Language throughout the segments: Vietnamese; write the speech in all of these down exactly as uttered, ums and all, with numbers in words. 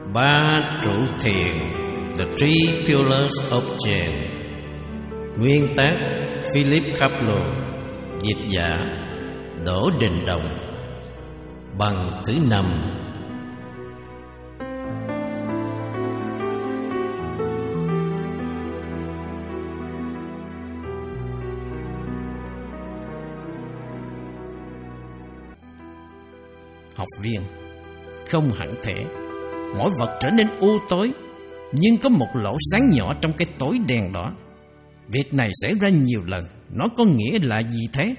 Ba trụ thiền, The Three Pillars of Zen. Nguyên tác Philip Kapleau, dịch giả Đỗ Đình Đồng. Bằng thứ năm. Học viên: không hẳn thể. Mọi vật trở nên u tối, nhưng có một lỗ sáng nhỏ trong cái tối đen đó. Việc này xảy ra nhiều lần. Nó có nghĩa là gì thế?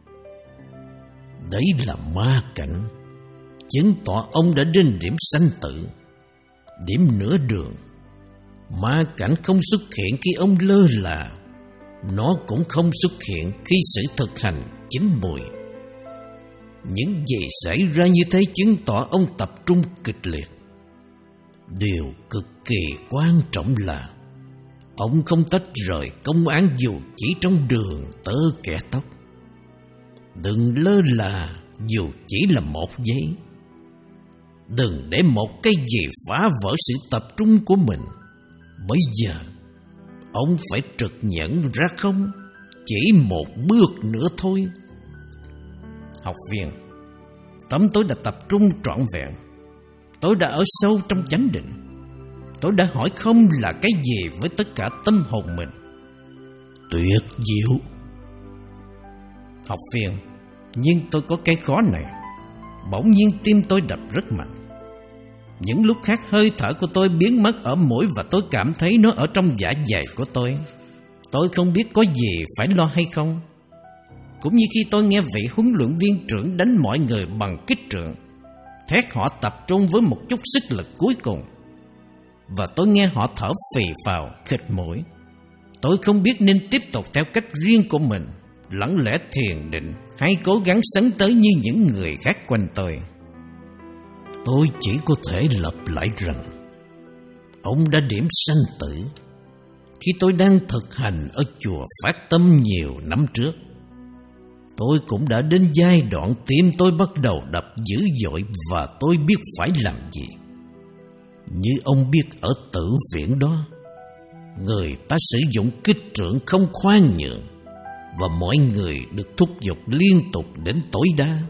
Đấy là ma cảnh, chứng tỏ ông đã đến điểm sanh tử, điểm nửa đường. Ma cảnh không xuất hiện khi ông lơ là, nó cũng không xuất hiện khi sự thực hành chín mùi. Những gì xảy ra như thế chứng tỏ ông tập trung kịch liệt. Điều cực kỳ quan trọng là ông không tách rời công án dù chỉ trong đường tơ kẻ tóc. Đừng lơ là dù chỉ là một giây. Đừng để một cái gì phá vỡ sự tập trung của mình. Bây giờ ông phải trực nhận ra không, chỉ một bước nữa thôi. Học viên: tâm tôi đã tập trung trọn vẹn. Tôi đã ở sâu trong chánh định. Tôi đã hỏi không là cái gì với tất cả tâm hồn mình. Tuyệt diệu. Học viên: nhưng tôi có cái khó này. Bỗng nhiên tim tôi đập rất mạnh. Những lúc khác hơi thở của tôi biến mất ở mũi và tôi cảm thấy nó ở trong dạ dày của tôi. Tôi không biết có gì phải lo hay không. Cũng như khi tôi nghe vị huấn luyện viên trưởng đánh mọi người bằng kích trượng, thét họ tập trung với một chút sức lực cuối cùng, và tôi nghe họ thở phì phào khịt mũi. Tôi không biết nên tiếp tục theo cách riêng của mình, lặng lẽ thiền định, hay cố gắng sấn tới như những người khác quanh tôi. Tôi chỉ có thể lặp lại rằng ông đã điểm sanh tử khi tôi đang thực hành ở chùa Phát Tâm nhiều năm trước. Tôi cũng đã đến giai đoạn tim tôi bắt đầu đập dữ dội và tôi biết phải làm gì. Như ông biết ở tử viện đó, người ta sử dụng kích trượng không khoan nhượng, và mọi người được thúc giục liên tục đến tối đa.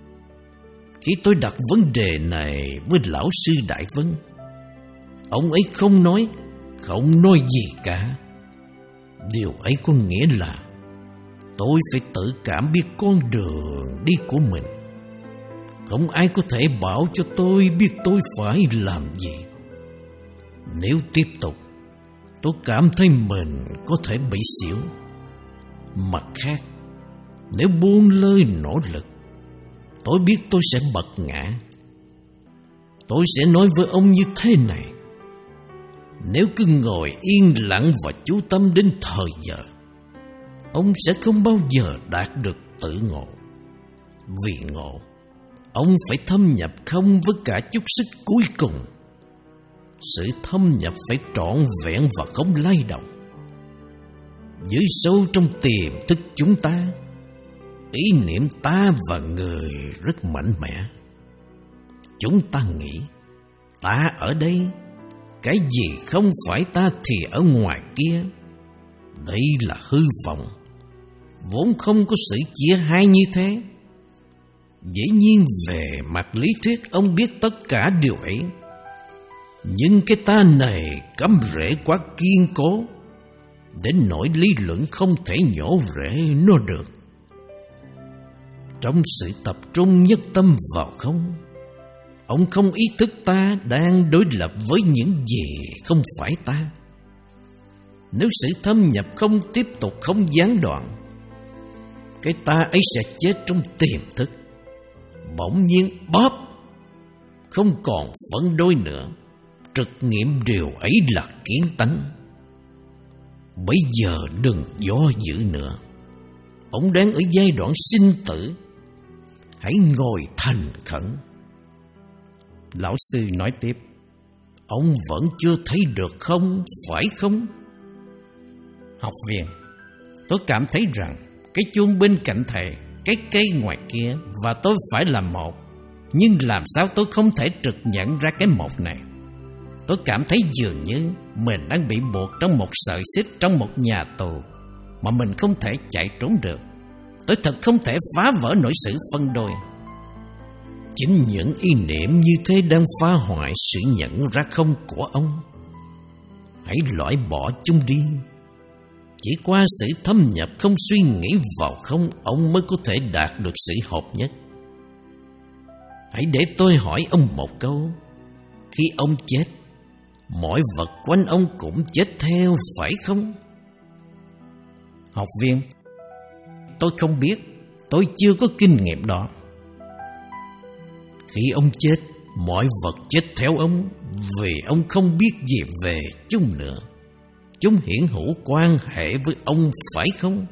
Khi tôi đặt vấn đề này với lão sư Đại Vân, ông ấy không nói, không nói gì cả. Điều ấy có nghĩa là tôi phải tự cảm biết con đường đi của mình. Không ai có thể bảo cho tôi biết tôi phải làm gì. Nếu tiếp tục, tôi cảm thấy mình có thể bị xỉu. Mặt khác, nếu buông lơi nỗ lực, tôi biết tôi sẽ bật ngã. Tôi sẽ nói với ông như thế này: nếu cứ ngồi yên lặng và chú tâm đến thời giờ, ông sẽ không bao giờ đạt được tự ngộ. Vì ngộ, ông phải thâm nhập không với cả chút sức cuối cùng. Sự thâm nhập phải trọn vẹn và không lay động. Dưới sâu trong tiềm thức chúng ta, ý niệm ta và người rất mạnh mẽ. Chúng ta nghĩ ta ở đây, cái gì không phải ta thì ở ngoài kia. Đây là hư vọng, vốn không có sự chia hai như thế. Dĩ nhiên về mặt lý thuyết ông biết tất cả điều ấy, nhưng cái ta này cắm rễ quá kiên cố, đến nỗi lý luận không thể nhổ rễ nó được. Trong sự tập trung nhất tâm vào không, ông không ý thức ta đang đối lập với những gì không phải ta. Nếu sự thâm nhập không tiếp tục không gián đoạn, cái ta ấy sẽ chết trong tiềm thức, bỗng nhiên bóp, không còn phấn đối nữa. Trực nghiệm điều ấy là kiến tánh. Bây giờ đừng do dự nữa. Ông đang ở giai đoạn sinh tử. Hãy ngồi thành khẩn. Lão sư nói tiếp: ông vẫn chưa thấy được không, phải không? Học viên: tôi cảm thấy rằng cái chuông bên cạnh thầy, cái cây ngoài kia và tôi phải là một. Nhưng làm sao tôi không thể trực nhận ra cái một này? tôi cảm thấy dường như mình đang bị buộc trong một sợi xích trong một nhà tù mà mình không thể chạy trốn được. Tôi thật không thể phá vỡ nỗi sự phân đôi. Chính những ý niệm như thế đang phá hoại sự nhận ra không của ông. Hãy loại bỏ chúng đi. Chỉ qua sự thâm nhập không suy nghĩ vào không, ông mới có thể đạt được sự hợp nhất. Hãy để tôi hỏi ông một câu. Khi ông chết, mọi vật quanh ông cũng chết theo, phải không? Học viên: Tôi không biết, tôi chưa có kinh nghiệm đó. Khi ông chết, mọi vật chết theo ông, vì ông không biết gì về chúng nữa. Chúng hiện hữu quan hệ với ông, phải không?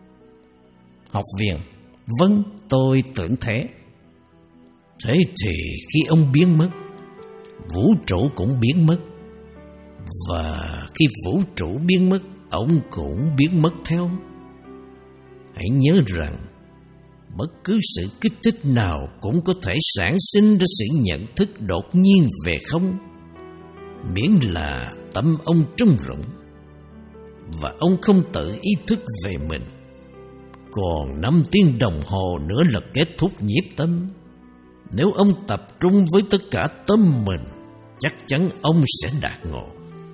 Học viên: Vâng, tôi tưởng thế. Thế thì khi ông biến mất, vũ trụ cũng biến mất. Và khi vũ trụ biến mất, ông cũng biến mất theo. Hãy nhớ rằng bất cứ sự kích thích nào cũng có thể sản sinh ra sự nhận thức đột nhiên về không, miễn là tâm ông trống rỗng và ông không tự ý thức về mình. Còn năm tiếng đồng hồ nữa là kết thúc nhiếp tâm. Nếu ông tập trung với tất cả tâm mình, chắc chắn ông sẽ đạt ngộ.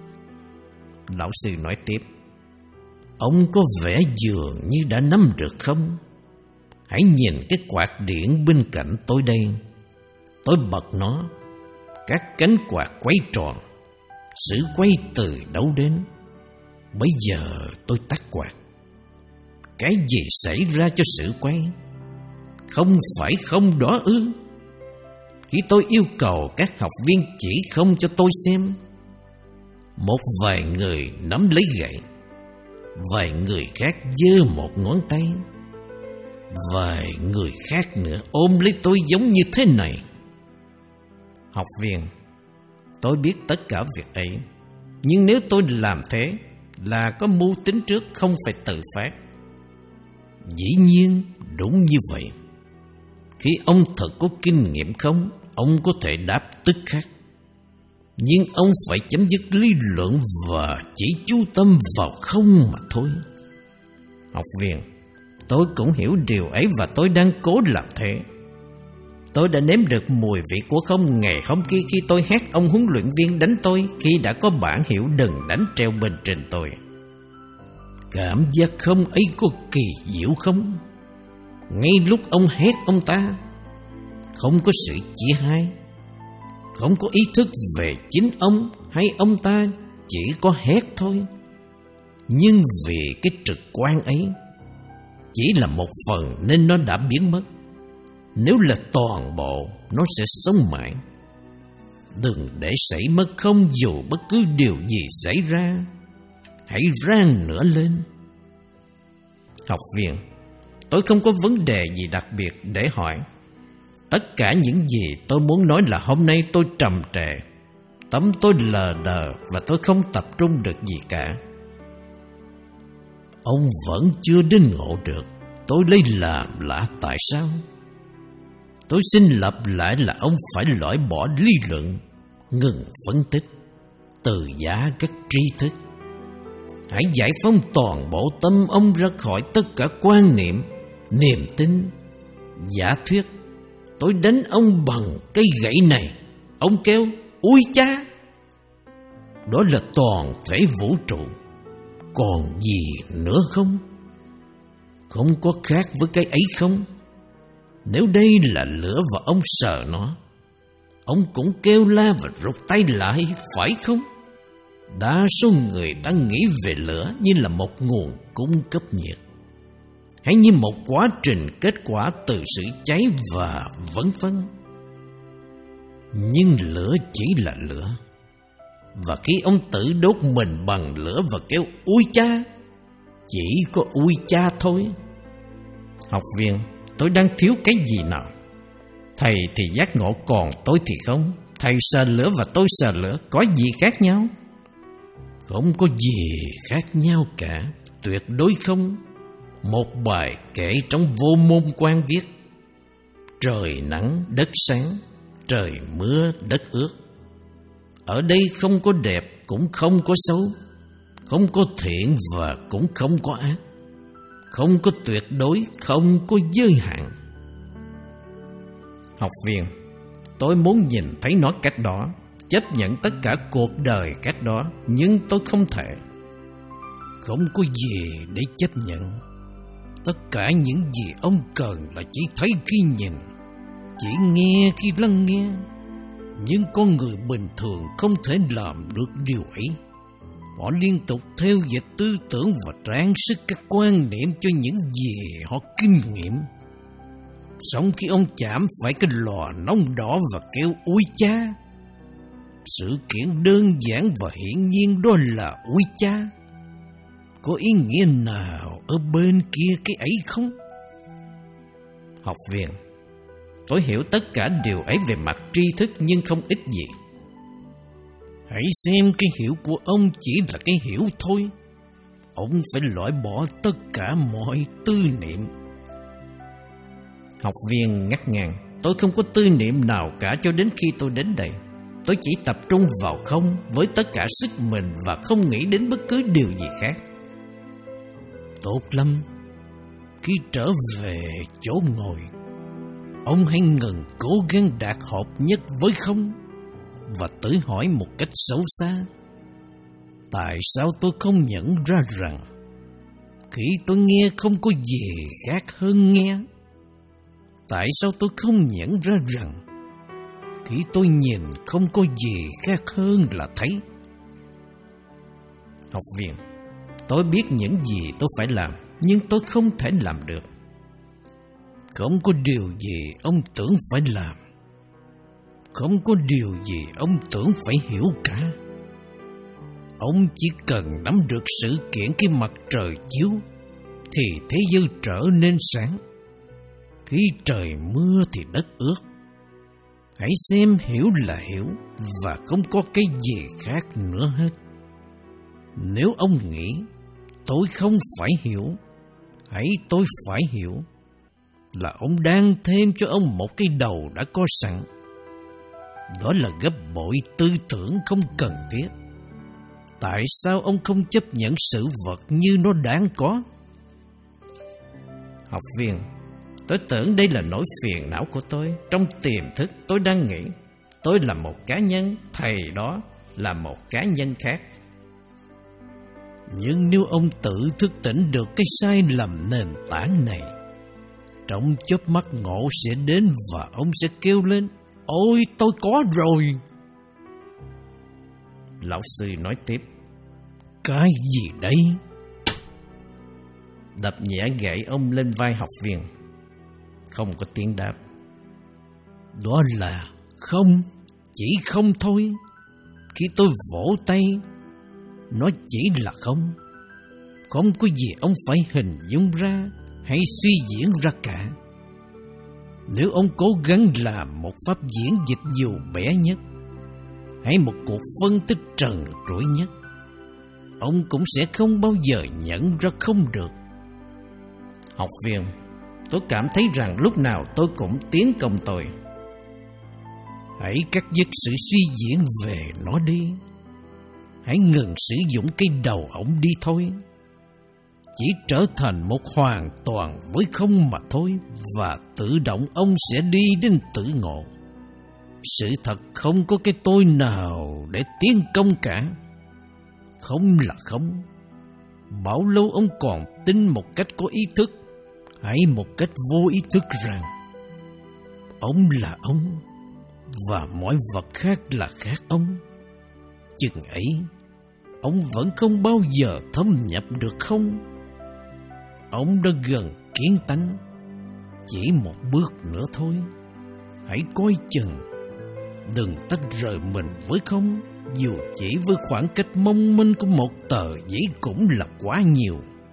Lão sư nói tiếp: Ông có vẻ dường như đã nắm được không? Hãy nhìn cái quạt điện bên cạnh tôi đây. Tôi bật nó. Các cánh quạt quay tròn. Sự quay từ đâu đến? Bây giờ tôi tắt quạt. Cái gì xảy ra cho sự quay? Không phải không đó ư? Khi tôi yêu cầu các học viên chỉ không cho tôi xem, một vài người nắm lấy gậy, vài người khác giơ một ngón tay, vài người khác nữa ôm lấy tôi giống như thế này. Học viên: Tôi biết tất cả việc ấy, nhưng nếu tôi làm thế là có mưu tính trước, không phải tự phát. Dĩ nhiên, đúng như vậy. Khi ông thật có kinh nghiệm không, ông có thể đáp tức khắc. Nhưng ông phải chấm dứt lý luận và chỉ chú tâm vào không mà thôi. Học viên: Tôi cũng hiểu điều ấy và tôi đang cố làm thế. Tôi đã nếm được mùi vị của không ngày hôm kia khi tôi hét ông huấn luyện viên đánh tôi khi đã có bản hiệu đừng đánh treo bên trên tôi. Cảm giác không ấy có kỳ diệu không? Ngay lúc ông hét ông ta, không có sự chia hai, không có ý thức về chính ông hay ông ta, chỉ có hét thôi. Nhưng vì cái trực quan ấy chỉ là một phần nên nó đã biến mất. Nếu là toàn bộ, nó sẽ sống mãi. Đừng để xảy mất không dù bất cứ điều gì xảy ra. Hãy rang nữa lên. Học viên: Tôi không có vấn đề gì đặc biệt để hỏi. Tất cả những gì tôi muốn nói là hôm nay tôi trầm trệ, tâm tôi lờ đờ và tôi không tập trung được gì cả. Ông vẫn chưa đến ngộ được tôi lấy làm lạ tại sao? Tôi xin lặp lại là ông phải loại bỏ lý luận, ngừng phân tích, từ giả các tri thức. Hãy giải phóng toàn bộ tâm ông ra khỏi tất cả quan niệm, niềm tin, giả thuyết. Tôi đánh ông bằng cây gậy này. Ông kêu ui cha. Đó là toàn thể vũ trụ. Còn gì nữa không? Không có khác với cái ấy không? Nếu đây là lửa và ông sờ nó, ông cũng kêu la và rụt tay lại, phải không? Đa số người ta nghĩ về lửa như là một nguồn cung cấp nhiệt, hay như một quá trình kết quả từ sự cháy và vân vân. Nhưng lửa chỉ là lửa. Và khi ông tự đốt mình bằng lửa và kêu ui cha, chỉ có ui cha thôi. Học viên: Tôi đang thiếu cái gì nào? Thầy thì giác ngộ, còn tôi thì không. Thầy sờ lửa và tôi sờ lửa, có gì khác nhau? Không có gì khác nhau cả, tuyệt đối không. Một bài kể trong Vô Môn Quan viết: trời nắng đất sáng, trời mưa đất ướt. Ở đây không có đẹp cũng không có xấu, không có thiện và cũng không có ác, không có tuyệt đối, không có giới hạn. Học viên, tôi muốn nhìn thấy nó cách đó, chấp nhận tất cả cuộc đời cách đó, nhưng tôi không thể. Không có gì để chấp nhận. Tất cả những gì ông cần là chỉ thấy khi nhìn, chỉ nghe khi lắng nghe. Nhưng con người bình thường không thể làm được điều ấy. Họ liên tục theo dệt tư tưởng và trang sức các quan niệm cho những gì họ kinh nghiệm. Xong khi ông chạm phải cái lò nóng đỏ và kêu ui cha, sự kiện đơn giản và hiển nhiên đó là ui cha. Có ý nghĩa nào ở bên kia cái ấy không? Học viên, tôi hiểu tất cả điều ấy về mặt tri thức nhưng không ích gì. Hãy xem cái hiểu của ông chỉ là cái hiểu thôi. Ông phải loại bỏ tất cả mọi tư niệm. Học viên ngắt ngang, tôi không có tư niệm nào cả cho đến khi tôi đến đây. Tôi chỉ tập trung vào không với tất cả sức mình và không nghĩ đến bất cứ điều gì khác. Tốt lắm. Khi trở về chỗ ngồi, ông hãy ngừng cố gắng đạt hợp nhất với không và tự hỏi một cách sâu xa: tại sao tôi không nhận ra rằng khi tôi nghe không có gì khác hơn nghe? Tại sao tôi không nhận ra rằng khi tôi nhìn không có gì khác hơn là thấy? Học viên, tôi biết những gì tôi phải làm, nhưng tôi không thể làm được. Không có điều gì ông tưởng phải làm. Không có điều gì ông tưởng phải hiểu cả. Ông chỉ cần nắm được sự kiện khi mặt trời chiếu thì thế giới trở nên sáng. Khi trời mưa thì đất ướt. Hãy xem hiểu là hiểu và không có cái gì khác nữa hết. Nếu ông nghĩ tôi không phải hiểu, hãy tôi phải hiểu, là ông đang thêm cho ông một cái đầu đã có sẵn. Đó là gấp bội tư tưởng không cần thiết. Tại sao ông không chấp nhận sự vật như nó đáng có? Học viên, tôi tưởng đây là nỗi phiền não của tôi. Trong tiềm thức tôi đang nghĩ tôi là một cá nhân, thầy đó là một cá nhân khác. Nhưng nếu ông tự thức tỉnh được cái sai lầm nền tảng này, trong chớp mắt ngộ sẽ đến và ông sẽ kêu lên: ôi, tôi có rồi. Lão sư nói tiếp: cái gì đây? Đập nhẹ gậy ông lên vai học viên. Không có tiếng đáp. Đó là không, chỉ không thôi. Khi tôi vỗ tay, nó chỉ là không. Không có gì ông phải hình dung ra hay suy diễn ra cả. Nếu ông cố gắng làm một pháp diễn dịch dù bé nhất, hay một cuộc phân tích trần trụi nhất, ông cũng sẽ không bao giờ nhận ra không được. Học viên, tôi cảm thấy rằng lúc nào tôi cũng tiến công tôi. Hãy cắt dứt sự suy diễn về nó đi. Hãy ngừng sử dụng cái đầu óc đi thôi. Chỉ trở thành một hoàn toàn với không mà thôi, và tự động ông sẽ đi đến tự ngộ. Sự thật không có cái tôi nào để tiến công cả. Không là không. Bao lâu ông còn tin một cách có ý thức hay một cách vô ý thức rằng ông là ông và mọi vật khác là khác ông? Chừng ấy, ông vẫn không bao giờ thâm nhập được không? Ông đã gần kiến tánh, chỉ một bước nữa thôi. Hãy coi chừng, đừng tách rời mình với không, dù chỉ với khoảng cách mong manh của một tờ giấy cũng là quá nhiều.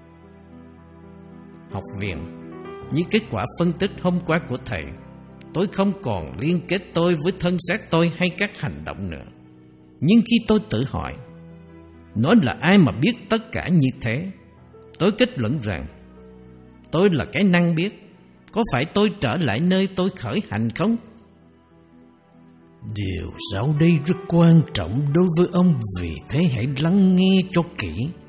Học viên, như kết quả phân tích hôm qua của thầy, tôi không còn liên kết tôi với thân xác tôi hay các hành động nữa. Nhưng khi tôi tự hỏi, nói là ai mà biết tất cả như thế, tôi kết luận rằng tôi là cái năng biết. Có phải tôi trở lại nơi tôi khởi hành không? Điều sau đây rất quan trọng đối với ông, vì thế hãy lắng nghe cho kỹ.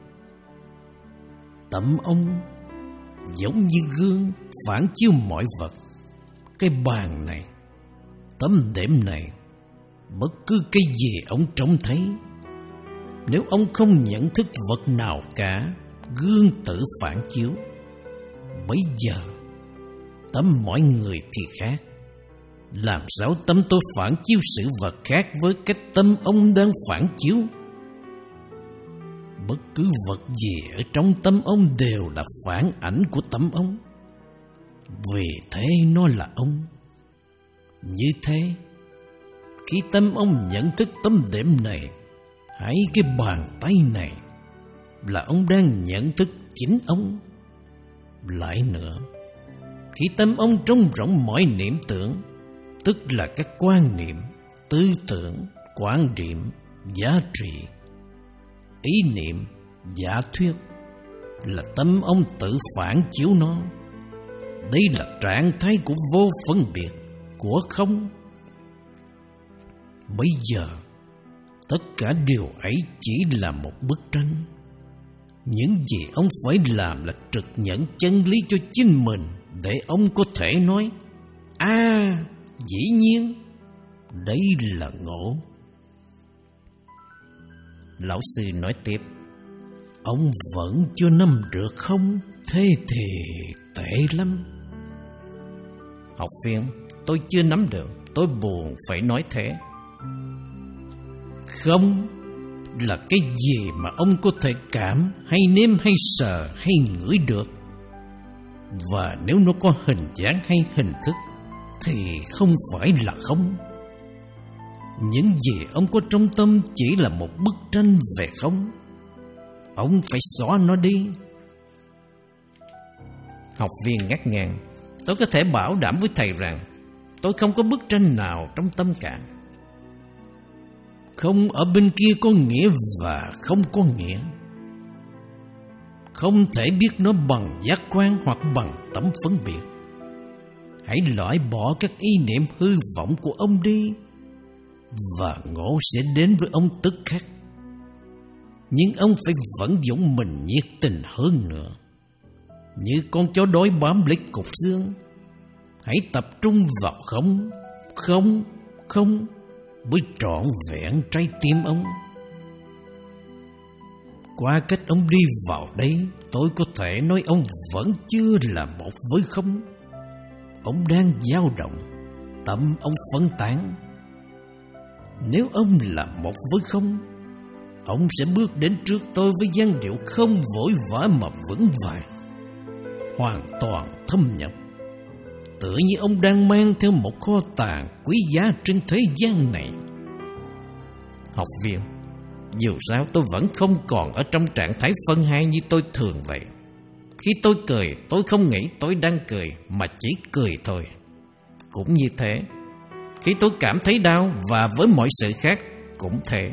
Tâm ông giống như gương phản chiếu mọi vật. Cái bàn này, tấm đệm này, bất cứ cái gì ông trông thấy, nếu ông không nhận thức vật nào cả, gương tự phản chiếu. Bây giờ tâm mọi người thì khác. Làm sao tâm tôi phản chiếu sự vật khác với cách tâm ông đang phản chiếu? Bất cứ vật gì ở trong tâm ông đều là phản ảnh của tâm ông, vì thế nó là ông. Như thế, khi tâm ông nhận thức tấm đệm này hay cái bàn tay này, là ông đang nhận thức chính ông. Lại nữa, khi tâm ông trông rộng mọi niệm tưởng, tức là các quan niệm, tư tưởng, quan điểm, giá trị, ý niệm, giả thuyết, là tâm ông tự phản chiếu nó. Đây là trạng thái của vô phân biệt, của không. Bây giờ, tất cả điều ấy chỉ là một bức tranh. Những gì ông phải làm là trực nhận chân lý cho chính mình, để ông có thể nói: À, dĩ nhiên, đây là ngộ. Lão sư nói tiếp: Ông vẫn chưa nắm được không? Thế thì tệ lắm. Học viên: Tôi chưa nắm được, tôi buồn phải nói thế. Không là cái gì mà ông có thể cảm hay nếm hay sờ hay ngửi được. Và nếu nó có hình dáng hay hình thức thì không phải là không. Những gì ông có trong tâm chỉ là một bức tranh về không. Ông phải xóa nó đi. Học viên ngắt ngang: Tôi có thể bảo đảm với thầy rằng tôi không có bức tranh nào trong tâm cả. Không ở bên kia có nghĩa và không có nghĩa. Không thể biết nó bằng giác quan hoặc bằng tấm phân biệt. Hãy loại bỏ các ý niệm hư vọng của ông đi, và ngộ sẽ đến với ông tức khắc. Nhưng ông phải vận dụng mình nhiệt tình hơn nữa. Như con chó đói bám lấy cục xương, hãy tập trung vào không, không, không, với trọn vẹn trái tim ông. Qua cách ông đi vào đây, tôi có thể nói ông vẫn chưa là một với không. Ông đang dao động, tâm ông phân tán. Nếu ông là một với không, ông sẽ bước đến trước tôi với dáng điệu không vội vã mà vững vàng, hoàn toàn thâm nhập, tựa như ông đang mang theo một kho tàng quý giá trên thế gian này. Học viên: Dù sao tôi vẫn không còn ở trong trạng thái phân hai như tôi thường vậy. Khi tôi cười, tôi không nghĩ tôi đang cười, mà chỉ cười thôi. Cũng như thế, khi tôi cảm thấy đau, và với mọi sự khác cũng thế.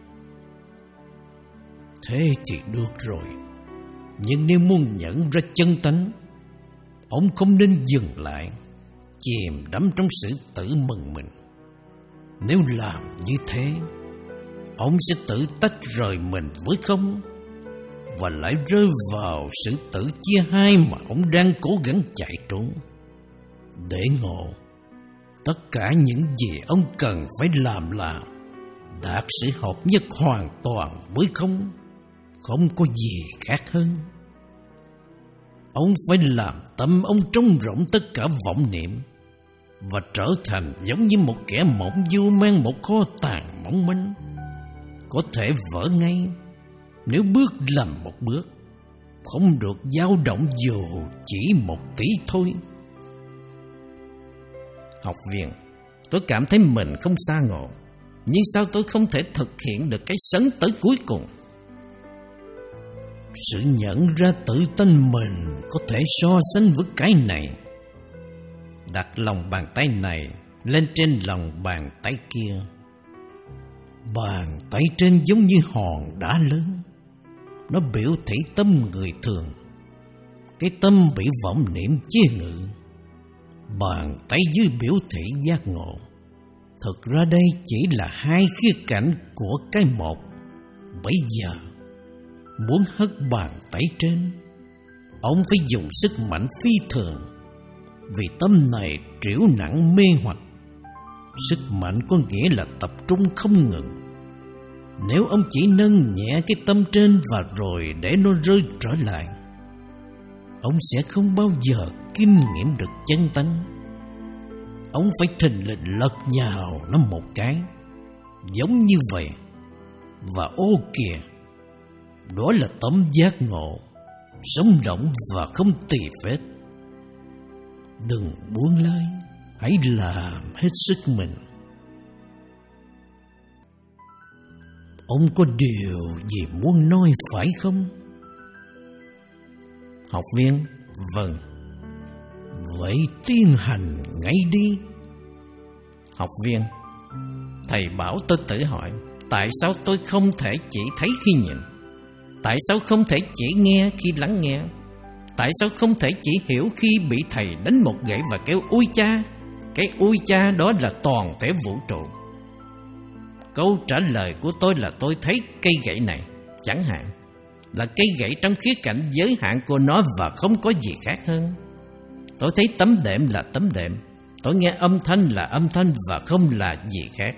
Thế thì được rồi. Nhưng nếu muốn nhận ra chân tánh, ông không nên dừng lại, chìm đắm trong sự tự mừng mình. Nếu làm như thế, ông sẽ tự tách rời mình với không, và lại rơi vào sự tự chia hai mà ông đang cố gắng chạy trốn. Để ngộ, tất cả những gì ông cần phải làm là đạt sự hợp nhất hoàn toàn với không, không có gì khác hơn. Ông phải làm tâm ông trống rỗng tất cả vọng niệm, và trở thành giống như một kẻ mộng du mang một kho tàng mỏng manh, có thể vỡ ngay nếu bước lầm một bước, không được dao động dù chỉ một tí thôi. Học viên: Tôi cảm thấy mình không xa ngộ, nhưng sao tôi không thể thực hiện được cái sấn tới cuối cùng? Sự nhận ra tự tánh mình có thể so sánh với cái này. Đặt lòng bàn tay này lên trên lòng bàn tay kia. Bàn tay trên giống như hòn đá lớn, nó biểu thị tâm người thường, cái tâm bị vọng niệm chia ngự. Bàn tay dưới biểu thị giác ngộ, Thực ra đây chỉ là hai khía cạnh của cái một. Bây giờ, muốn hất bàn tay trên, ông phải dùng sức mạnh phi thường, vì tâm này trĩu nặng mê hoặc. Sức mạnh có nghĩa là tập trung không ngừng. Nếu ông chỉ nâng nhẹ cái tâm trên và rồi để nó rơi trở lại, ông sẽ không bao giờ kinh nghiệm được chân tánh. Ông phải thình lình lật nhào nó một cái, giống như vậy. Và ô kìa, đó là tấm giác ngộ, sống động và không tì vết. Đừng buông lơi, hãy làm hết sức mình. Ông có điều gì muốn nói phải không? Học viên: Vâng. Vậy tiến hành ngay đi. Học viên: Thầy bảo tôi tự hỏi, tại sao tôi không thể chỉ thấy khi nhìn? Tại sao không thể chỉ nghe khi lắng nghe? Tại sao không thể chỉ hiểu khi bị thầy đánh một gậy và kêu ui cha? Cái ui cha đó là toàn thể vũ trụ. Câu trả lời của tôi là tôi thấy cây gậy này, chẳng hạn, là cây gậy trong khía cạnh giới hạn của nó và không có gì khác hơn. Tôi thấy tấm đệm là tấm đệm, tôi nghe âm thanh là âm thanh và không là gì khác.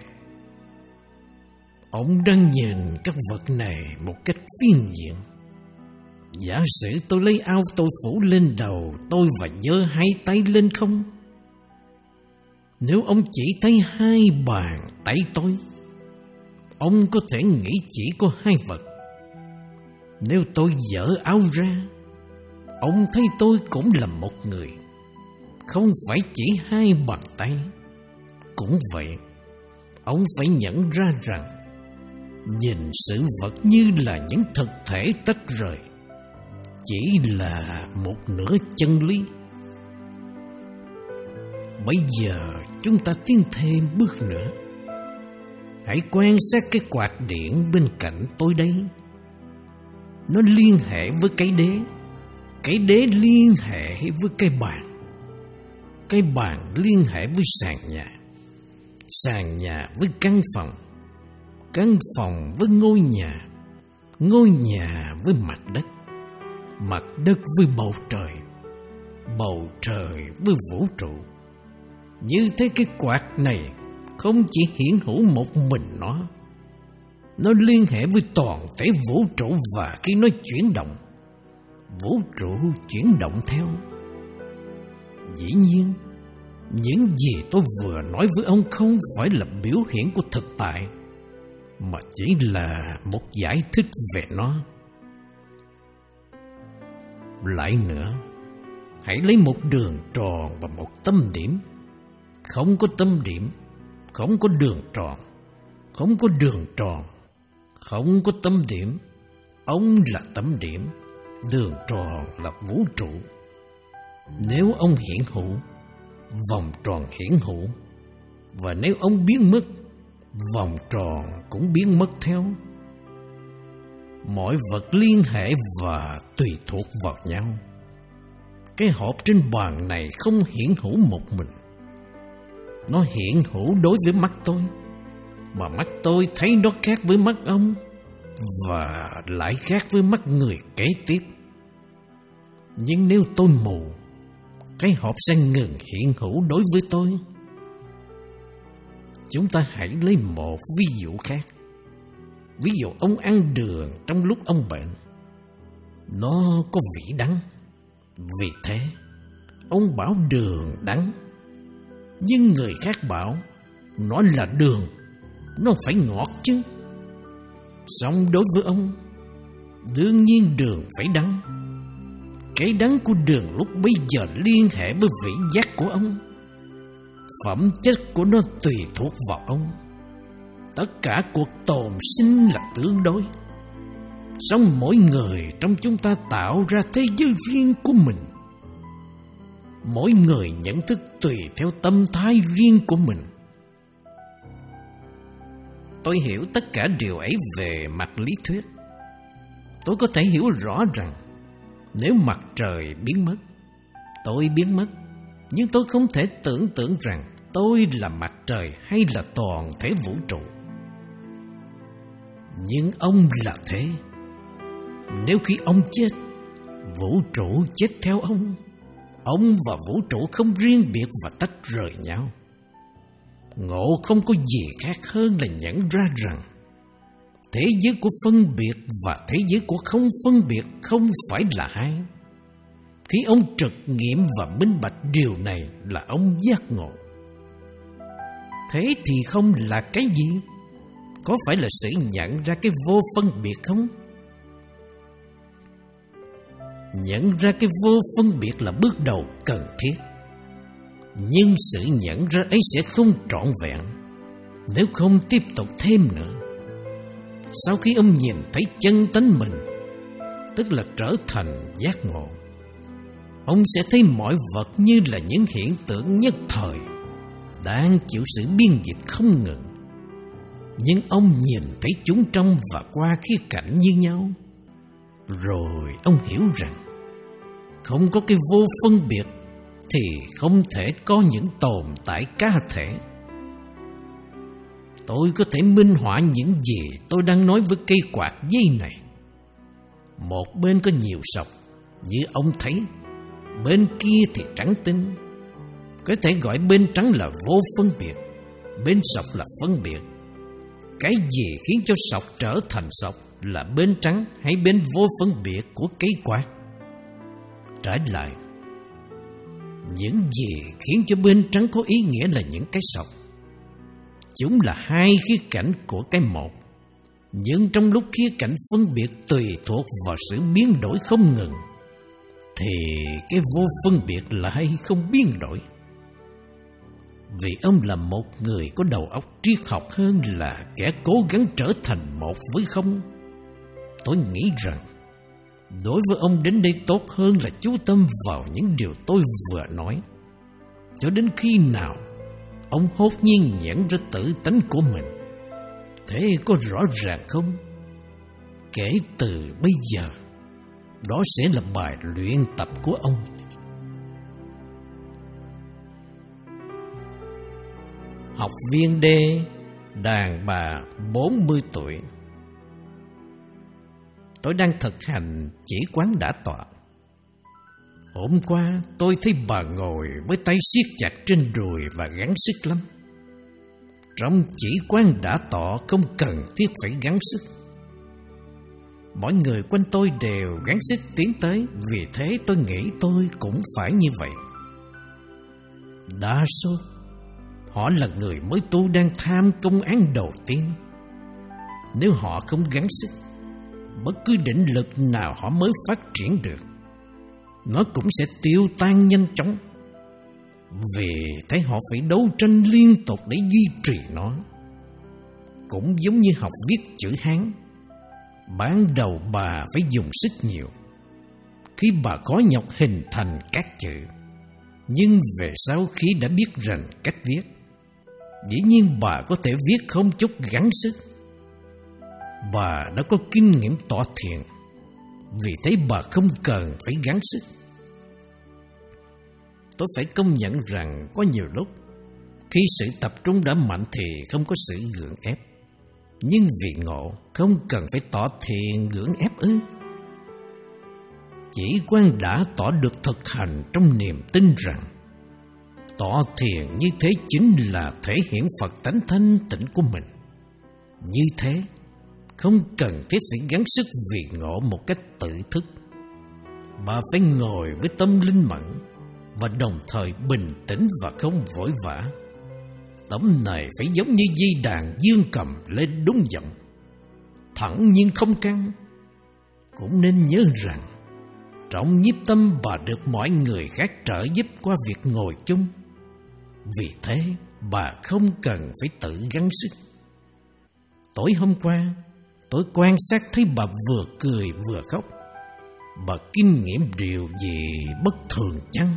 Ông đang nhìn các vật này một cách phiên diện. Giả sử tôi lấy áo tôi phủ lên đầu tôi và giơ hai tay lên không? Nếu ông chỉ thấy hai bàn tay tôi, ông có thể nghĩ chỉ có hai vật. Nếu tôi dỡ áo ra, ông thấy tôi cũng là một người, không phải chỉ hai bàn tay. Cũng vậy, ông phải nhận ra rằng nhìn sự vật như là những thực thể tách rời chỉ là một nửa chân lý. Bây giờ chúng ta tiến thêm bước nữa. Hãy quan sát cái quạt điện bên cạnh tôi đây. Nó liên hệ với cái đế, cái đế liên hệ với cái bàn, cái bàn liên hệ với sàn nhà, sàn nhà với căn phòng, căn phòng với ngôi nhà, ngôi nhà với mặt đất, mặt đất với bầu trời, bầu trời với vũ trụ. Như thế cái quạt này không chỉ hiển hữu một mình nó, nó liên hệ với toàn thể vũ trụ, và khi nó chuyển động, vũ trụ chuyển động theo. Dĩ nhiên, những gì tôi vừa nói với ông không phải là biểu hiện của thực tại, mà chỉ là một giải thích về nó. Lại nữa, hãy lấy một đường tròn và một tâm điểm. Không có tâm điểm, không có đường tròn, không có đường tròn, không có tâm điểm. Ông là tâm điểm, đường tròn là vũ trụ. Nếu ông hiện hữu, vòng tròn hiển hữu, và nếu ông biến mất, vòng tròn cũng biến mất theo. Mọi vật liên hệ và tùy thuộc vào nhau. Cái hộp trên bàn này không hiển hữu một mình. Nó hiện hữu đối với mắt tôi, mà mắt tôi thấy nó khác với mắt ông, và lại khác với mắt người kế tiếp. Nhưng nếu tôi mù, cái hộp sẽ ngừng hiện hữu đối với tôi. Chúng ta hãy lấy một ví dụ khác. Ví dụ ông ăn đường trong lúc ông bệnh. Nó có vị đắng, vì thế ông bảo đường đắng. Nhưng người khác bảo nó là đường, nó phải ngọt chứ. Song đối với ông, đương nhiên đường phải đắng. Cái đắng của đường lúc bấy giờ liên hệ với vị giác của ông. Phẩm chất của nó tùy thuộc vào ông. Tất cả cuộc tồn sinh là tương đối. Song mỗi người trong chúng ta tạo ra thế giới riêng của mình. Mỗi người nhận thức tùy theo tâm thái riêng của mình. Tôi hiểu tất cả điều ấy về mặt lý thuyết. Tôi có thể hiểu rõ rằng nếu mặt trời biến mất, tôi biến mất. Nhưng tôi không thể tưởng tượng rằng tôi là mặt trời hay là toàn thể vũ trụ. Nhưng ông là thế. Nếu khi ông chết, vũ trụ chết theo ông, ông và vũ trụ không riêng biệt và tách rời nhau. Ngộ không có gì khác hơn là nhận ra rằng thế giới của phân biệt và thế giới của không phân biệt không phải là hai. Khi ông trực nghiệm và minh bạch điều này là ông giác ngộ. Thế thì không là cái gì? Có phải là sự nhận ra cái vô phân biệt không? Nhận ra cái vô phân biệt là bước đầu cần thiết. Nhưng sự nhận ra ấy sẽ không trọn vẹn nếu không tiếp tục thêm nữa. Sau khi ông nhìn thấy chân tánh mình, tức là trở thành giác ngộ, ông sẽ thấy mọi vật như là những hiện tượng nhất thời đang chịu sự biên dịch không ngừng. Nhưng ông nhìn thấy chúng trong và qua khía cạnh như nhau. Rồi ông hiểu rằng không có cái vô phân biệt thì không thể có những tồn tại cá thể. Tôi có thể minh họa những gì tôi đang nói với cây quạt dây này. Một bên có nhiều sọc như ông thấy, bên kia thì trắng tinh. Có thể gọi bên trắng là vô phân biệt, bên sọc là phân biệt. Cái gì khiến cho sọc trở thành sọc, là bên trắng hay bên vô phân biệt của cây quạt? Trái lại, những gì khiến cho bên trắng có ý nghĩa là những cái sọc. Chúng là hai khía cạnh của cái một, nhưng trong lúc khía cạnh phân biệt tùy thuộc vào sự biến đổi không ngừng, thì cái vô phân biệt lại không biến đổi. Vì ông là một người có đầu óc triết học hơn là kẻ cố gắng trở thành một với không, tôi nghĩ rằng đối với ông đến đây tốt hơn là chú tâm vào những điều tôi vừa nói, cho đến khi nào ông hốt nhiên nhận ra tự tánh của mình. Thế có rõ ràng không? Kể từ bây giờ, đó sẽ là bài luyện tập của ông. Học viên D, đàn bà bốn mươi tuổi. Tôi đang thực hành chỉ quán đả tọa. Hôm qua tôi thấy bà ngồi với tay siết chặt trên đùi và gắng sức lắm. Trong chỉ quán đả tọa không cần thiết phải gắng sức. Mọi người quanh tôi đều gắng sức tiến tới, vì thế tôi nghĩ tôi cũng phải như vậy. Đa số họ là người mới tu đang tham công án đầu tiên. Nếu họ không gắng sức, bất cứ định lực nào họ mới phát triển được, nó cũng sẽ tiêu tan nhanh chóng. Vì thế họ phải đấu tranh liên tục để duy trì nó. Cũng giống như học viết chữ Hán, ban đầu bà phải dùng sức nhiều khi bà khó nhọc hình thành các chữ. Nhưng về sau khi đã biết rành cách viết, dĩ nhiên bà có thể viết không chút gắng sức. Bà đã có kinh nghiệm tọa thiền, vì thế bà không cần phải gắng sức. Tôi phải công nhận rằng có nhiều lúc khi sự tập trung đã mạnh thì không có sự gượng ép. Nhưng vì ngộ không cần phải tỏ thiền gượng ép ư? Chỉ quan đã tỏ được thực hành trong niềm tin rằng tỏ thiền như thế chính là thể hiện Phật tánh thanh tịnh của mình. Như thế không cần thiết phải gắng sức vì ngộ một cách tự thức. Bà phải ngồi với tâm linh mẫn và đồng thời bình tĩnh và không vội vã. Tấm này phải giống như dây đàn dương cầm lên đúng giọng, thẳng nhưng không căng. Cũng nên nhớ rằng trong nhiếp tâm bà được mọi người khác trợ giúp qua việc ngồi chung. Vì thế bà không cần phải tự gắng sức. Tối hôm qua tôi quan sát thấy bà vừa cười vừa khóc. Bà kinh nghiệm điều gì bất thường chăng?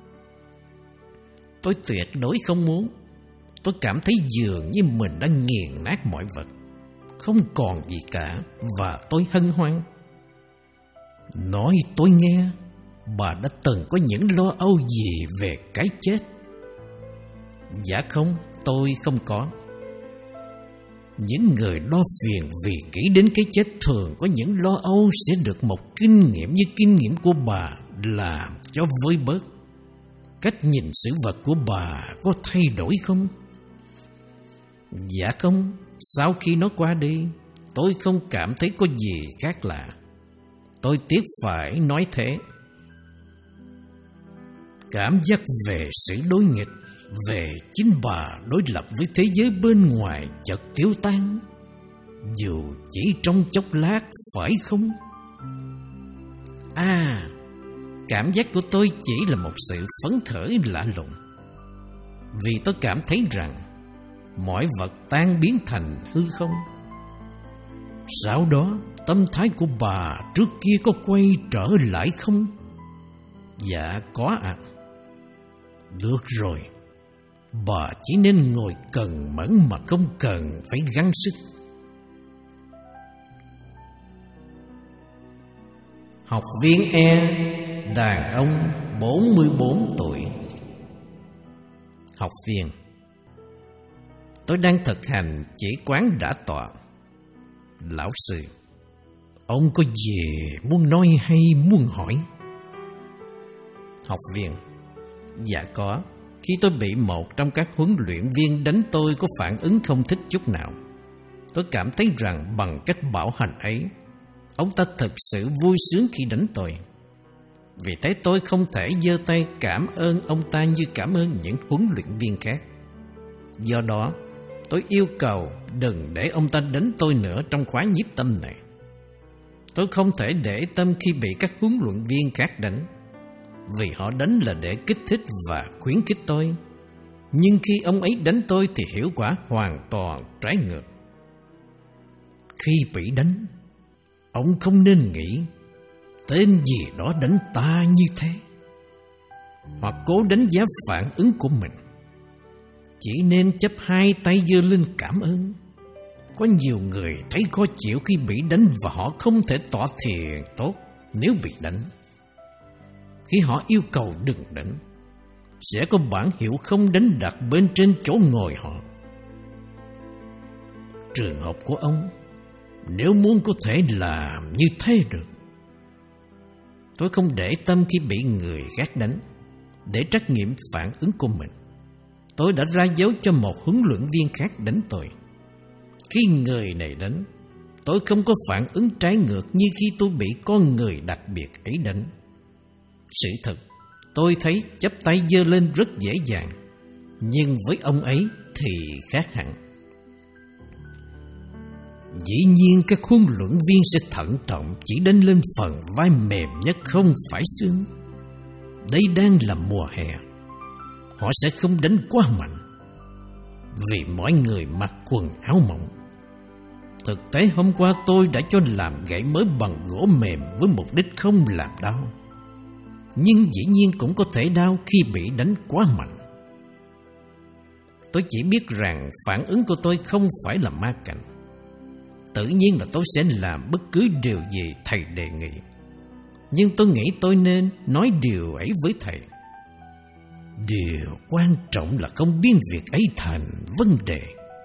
Tôi tuyệt đối không muốn. Tôi cảm thấy dường như mình đã nghiền nát mọi vật, không còn gì cả, và tôi hân hoan. Nói tôi nghe, bà đã từng có những lo âu gì về cái chết? Dạ không, tôi không có. Những người lo phiền vì nghĩ đến cái chết thường có những lo âu sẽ được một kinh nghiệm như kinh nghiệm của bà làm cho vơi bớt. Cách nhìn sự vật của bà có thay đổi không? Dạ không, sau khi nó qua đi, tôi không cảm thấy có gì khác lạ. Tôi tiếc phải nói thế. Cảm giác về sự đối nghịch, về chính bà đối lập với thế giới bên ngoài chợt tiêu tan, dù chỉ trong chốc lát, phải không? À, cảm giác của tôi chỉ là một sự phấn khởi lạ lùng, vì tôi cảm thấy rằng mọi vật tan biến thành hư không. Sau đó, tâm thái của bà trước kia có quay trở lại không? Dạ có ạ. À. Được rồi, bà chỉ nên ngồi cần mẫn mà không cần phải gắng sức. Học viên E, đàn ông bốn mươi bốn tuổi. Học viên: tôi đang thực hành chỉ quán đã tọa. Lão sư: ông có gì muốn nói hay muốn hỏi? Học viên: dạ có. Khi tôi bị một trong các huấn luyện viên đánh tôi có phản ứng không thích chút nào. Tôi cảm thấy rằng bằng cách bảo hành ấy, ông ta thực sự vui sướng khi đánh tôi. Vì thế tôi không thể giơ tay cảm ơn ông ta như cảm ơn những huấn luyện viên khác. Do đó, tôi yêu cầu đừng để ông ta đánh tôi nữa trong khóa nhiếp tâm này. Tôi không thể để tâm khi bị các huấn luyện viên khác đánh, vì họ đánh là để kích thích và khuyến khích tôi. Nhưng khi ông ấy đánh tôi thì hiệu quả hoàn toàn trái ngược. Khi bị đánh, ông không nên nghĩ tên gì đó đánh ta như thế, hoặc cố đánh giá phản ứng của mình. Chỉ nên chắp hai tay giơ lên cảm ơn. Có nhiều người thấy khó chịu khi bị đánh và họ không thể tỏ thiền tốt nếu bị đánh. Khi họ yêu cầu đừng đánh, sẽ có bảng hiệu không đánh đặt bên trên chỗ ngồi họ. Trường hợp của ông, nếu muốn có thể làm như thế được. Tôi không để tâm khi bị người khác đánh, để trắc nghiệm phản ứng của mình. Tôi đã ra dấu cho một huấn luyện viên khác đánh tôi. Khi người này đánh, tôi không có phản ứng trái ngược như khi tôi bị con người đặc biệt ấy đánh. Sự thật, tôi thấy chắp tay giơ lên rất dễ dàng, nhưng với ông ấy thì khác hẳn. Dĩ nhiên các huấn luyện viên sẽ thận trọng chỉ đánh lên phần vai mềm nhất, không phải xương. Đây đang là mùa hè, họ sẽ không đánh quá mạnh, vì mọi người mặc quần áo mỏng. Thực tế hôm qua tôi đã cho làm gậy mới bằng gỗ mềm với mục đích không làm đau. Nhưng dĩ nhiên cũng có thể đau khi bị đánh quá mạnh. Tôi chỉ biết rằng phản ứng của tôi không phải là ma cảnh. Tự nhiên là tôi sẽ làm bất cứ điều gì thầy đề nghị. Nhưng tôi nghĩ tôi nên nói điều ấy với thầy. Điều quan trọng là không biến việc ấy thành vấn đề.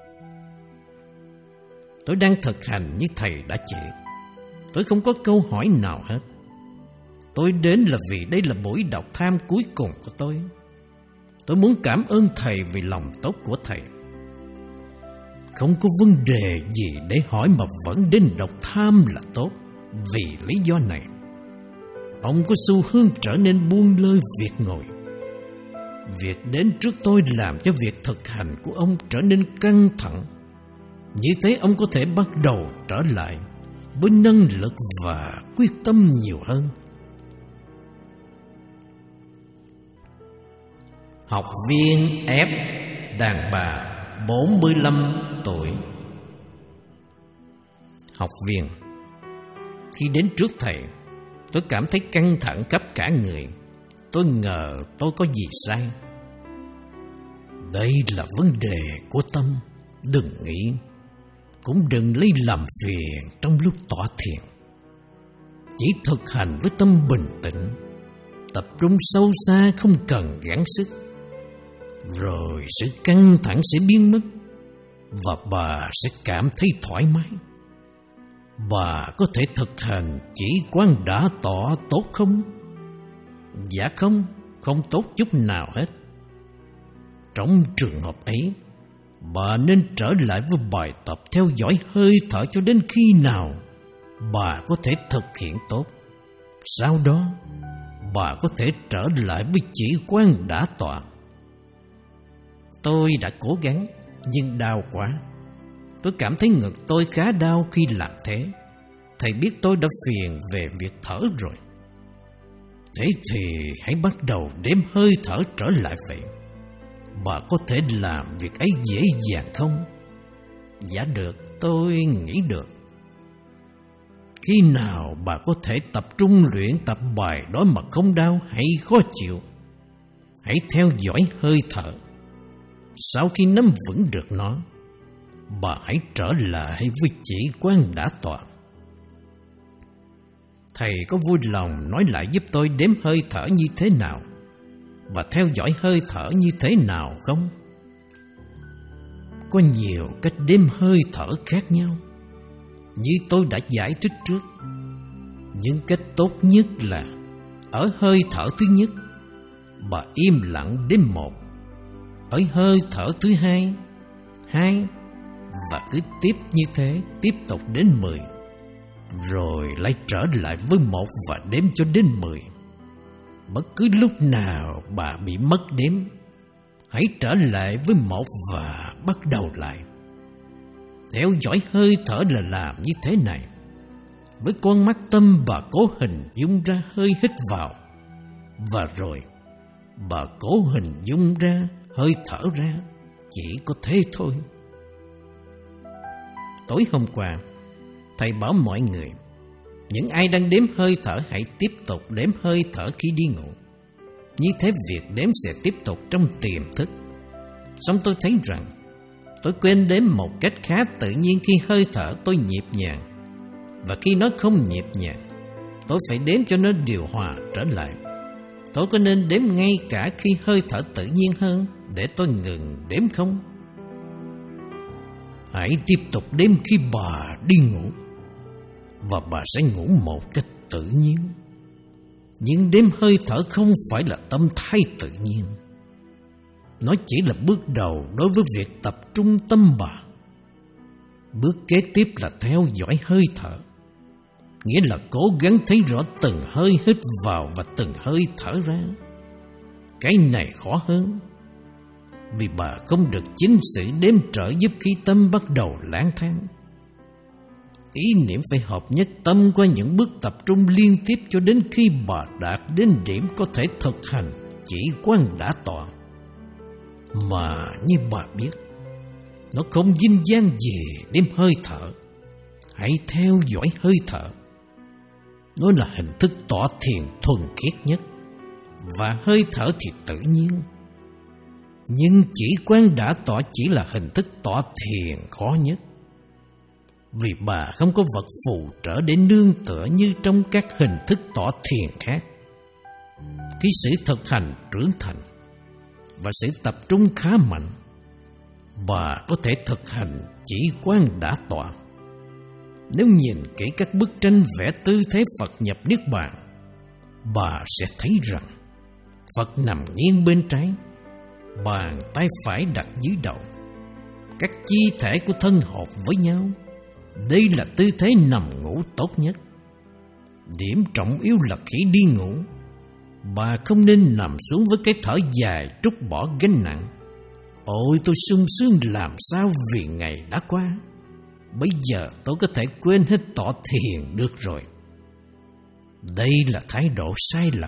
Tôi đang thực hành như thầy đã chỉ. Tôi không có câu hỏi nào hết. Tôi đến là vì đây là buổi đọc tham cuối cùng của tôi. Tôi muốn cảm ơn thầy vì lòng tốt của thầy. Không có vấn đề gì để hỏi mà vẫn đến đọc tham là tốt. Vì lý do này, ông có xu hướng trở nên buông lơi việc ngồi. Việc đến trước tôi làm cho việc thực hành của ông trở nên căng thẳng. Như thế ông có thể bắt đầu trở lại với năng lực và quyết tâm nhiều hơn. Học viên F, đàn bà bốn mươi lăm tuổi. Học viên: khi đến trước thầy, tôi cảm thấy căng thẳng khắp cả người. Tôi ngờ tôi có gì sai. Đây là vấn đề của tâm, đừng nghĩ. Cũng đừng lấy làm phiền trong lúc tọa thiền. Chỉ thực hành với tâm bình tĩnh, tập trung sâu xa, không cần gắng sức. rồi sự căng thẳng sẽ biến mất và bà sẽ cảm thấy thoải mái. Bà có thể thực hành chỉ quán đã tọa tốt không? Dạ không, không tốt chút nào hết. Trong trường hợp ấy, bà nên trở lại với bài tập theo dõi hơi thở cho đến khi nào bà có thể thực hiện tốt. Sau đó, bà có thể trở lại với chỉ quán đã tọa. Tôi đã cố gắng, nhưng đau quá. Tôi cảm thấy ngực tôi khá đau khi làm thế. Thầy biết tôi đã phiền về việc thở rồi. Thế thì hãy bắt đầu đếm hơi thở trở lại vậy. Bà có thể làm việc ấy dễ dàng không? Dạ được, tôi nghĩ được. Khi nào bà có thể tập trung luyện tập bài đó mà không đau hay khó chịu, hãy theo dõi hơi thở. Sau khi nắm vững được nó, bà hãy trở lại với chỉ quán đã tọa. Thầy có vui lòng nói lại giúp tôi đếm hơi thở như thế nào và theo dõi hơi thở như thế nào không? Có nhiều cách đếm hơi thở khác nhau, như tôi đã giải thích trước. Nhưng cách tốt nhất là ở hơi thở thứ nhất, bà im lặng đếm một. Ở hơi thở thứ hai, hai, và cứ tiếp như thế, tiếp tục đến mười. Rồi lại trở lại với một và đếm cho đến mười. Bất cứ lúc nào bà bị mất đếm, hãy trở lại với một và bắt đầu lại. Theo dõi hơi thở là làm như thế này. Với con mắt tâm bà cố hình dung ra hơi hít vào, và rồi bà cố hình dung ra hơi thở ra. Chỉ có thế thôi. Tối hôm qua, thầy bảo mọi người, những ai đang đếm hơi thở hãy tiếp tục đếm hơi thở khi đi ngủ. Như thế việc đếm sẽ tiếp tục trong tiềm thức. Xong tôi thấy rằng tôi quên đếm một cách khá tự nhiên khi hơi thở tôi nhịp nhàng, và khi nó không nhịp nhàng, tôi phải đếm cho nó điều hòa trở lại. Tôi có nên đếm ngay cả khi hơi thở tự nhiên hơn để tôi ngừng đếm không? Hãy tiếp tục đếm khi bà đi ngủ, và bà sẽ ngủ một cách tự nhiên. Nhưng đếm hơi thở không phải là tâm thái tự nhiên. Nó chỉ là bước đầu đối với việc tập trung tâm bà. Bước kế tiếp là theo dõi hơi thở, nghĩa là cố gắng thấy rõ từng hơi hít vào và từng hơi thở ra. Cái này khó hơn, vì bà không được chính sự đếm trợ giúp khi tâm bắt đầu lang thang. Ý niệm phải hợp nhất tâm qua những bước tập trung liên tiếp cho đến khi bà đạt đến điểm có thể thực hành chỉ quán đã tọa. Mà như bà biết, nó không dinh dáng gì đếm hơi thở. Hãy theo dõi hơi thở. Nó là hình thức tọa thiền thuần khiết nhất, và hơi thở thì tự nhiên. Nhưng chỉ quán đã tọa chỉ là hình thức tọa thiền khó nhất, vì bà không có vật phù trợ để nương tựa như trong các hình thức tọa thiền khác. Khi sự thực hành trưởng thành và sự tập trung khá mạnh, bà có thể thực hành chỉ quán đã tọa. Nếu nhìn kỹ các bức tranh vẽ tư thế Phật nhập Niết Bàn, bà sẽ thấy rằng Phật nằm nghiêng bên trái, bàn tay phải đặt dưới đầu, các chi thể của thân hợp với nhau. Đây là tư thế nằm ngủ tốt nhất. Điểm trọng yếu là khi đi ngủ, bà không nên nằm xuống với cái thở dài trút bỏ gánh nặng. Ôi tôi sung sướng làm sao vì ngày đã qua, bây giờ tôi có thể quên hết tọa thiền được rồi. Đây là thái độ sai lầm.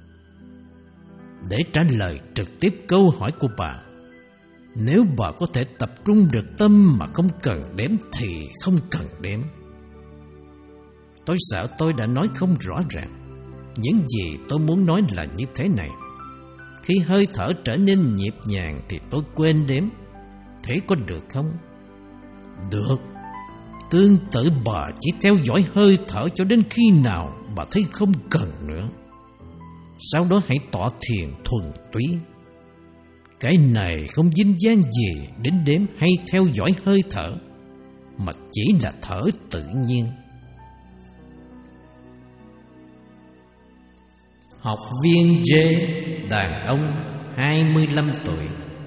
Để trả lời trực tiếp câu hỏi của bà, nếu bà có thể tập trung được tâm mà không cần đếm thì không cần đếm. Tôi sợ tôi đã nói không rõ ràng. Những gì tôi muốn nói là như thế này. Khi hơi thở trở nên nhịp nhàng thì tôi quên đếm. Thế có được không? Được. Tương tự bà chỉ theo dõi hơi thở cho đến khi nào bà thấy không cần nữa. Sau đó hãy tọa thiền thuần túy. Cái này không dính dáng gì đến đếm hay theo dõi hơi thở, mà chỉ là thở tự nhiên. Học viên J, đàn ông, hai mươi lăm tuổi.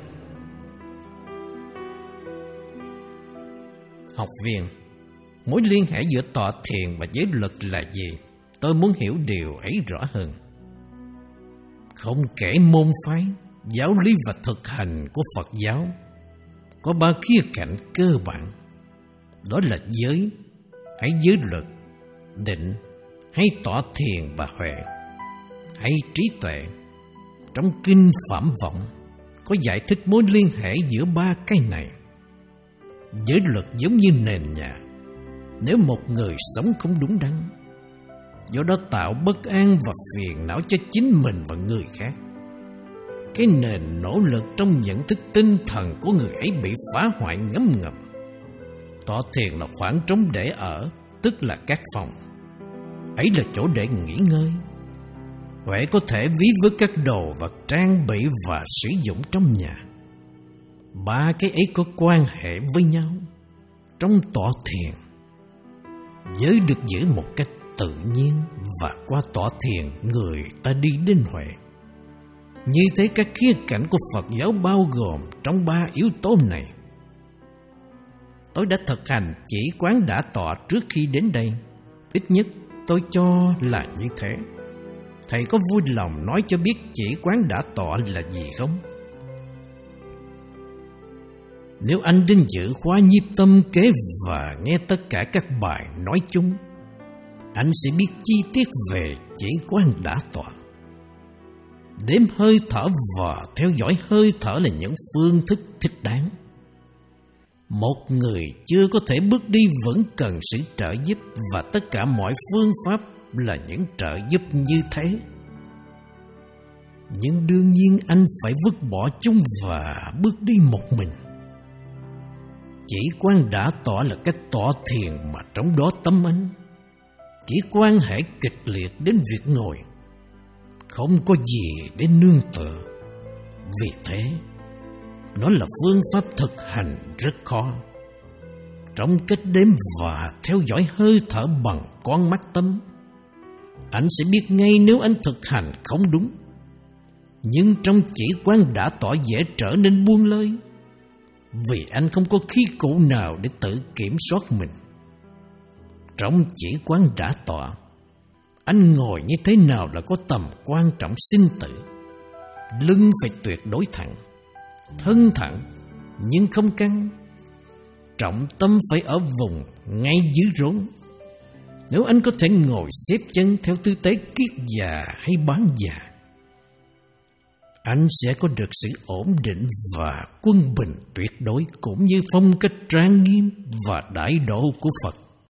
Học viên: mối liên hệ giữa tọa thiền và giới luật là gì? Tôi muốn hiểu điều ấy rõ hơn. Không kể môn phái, giáo lý và thực hành của Phật giáo có ba khía cạnh cơ bản. Đó là giới hay giới luật, định hay tọa thiền và huệ, hay trí tuệ. Trong kinh Phạm Vọng có giải thích mối liên hệ giữa ba cái này. Giới luật giống như nền nhà. Nếu một người sống không đúng đắn, do đó tạo bất an và phiền não cho chính mình và người khác, cái nền nỗ lực trong nhận thức tinh thần của người ấy bị phá hoại ngấm ngầm. Tọa thiền là khoảng trống để ở, tức là các phòng. Ấy là chỗ để nghỉ ngơi. Huệ có thể ví với các đồ vật trang bị và sử dụng trong nhà. Ba cái ấy có quan hệ với nhau. Trong tọa thiền, giới được giữ một cách tự nhiên, và qua tọa thiền người ta đi đến huệ. Như thế các khía cạnh của Phật giáo bao gồm trong ba yếu tố này. Tôi đã thực hành chỉ quán đả tọa trước khi đến đây. Ít nhất tôi cho là như thế. Thầy có vui lòng nói cho biết chỉ quán đả tọa là gì không? Nếu anh đến dự khóa nhiếp tâm kế và nghe tất cả các bài nói chung, anh sẽ biết chi tiết về chỉ quán đả tọa. Đếm hơi thở và theo dõi hơi thở là những phương thức thích đáng. Một người chưa có thể bước đi vẫn cần sự trợ giúp, và tất cả mọi phương pháp là những trợ giúp như thế. Nhưng đương nhiên anh phải vứt bỏ chúng và bước đi một mình. Chỉ quán đả tọa là cách tọa thiền mà trong đó tâm anh chỉ quan hệ kịch liệt đến việc ngồi, không có gì để nương tựa. Vì thế, nó là phương pháp thực hành rất khó. Trong cách đếm và theo dõi hơi thở bằng con mắt tâm, anh sẽ biết ngay nếu anh thực hành không đúng. Nhưng trong chỉ quán đả tọa dễ trở nên buông lơi, vì anh không có khí cụ nào để tự kiểm soát mình. Trong chỉ quán đả tọa, anh ngồi như thế nào là có tầm quan trọng sinh tử. Lưng phải tuyệt đối thẳng, thân thẳng nhưng không căng. Trọng tâm phải ở vùng ngay dưới rốn. Nếu anh có thể ngồi xếp chân theo tư thế kiết già hay bán già, anh sẽ có được sự ổn định và quân bình tuyệt đối, cũng như phong cách trang nghiêm và đại độ của Phật.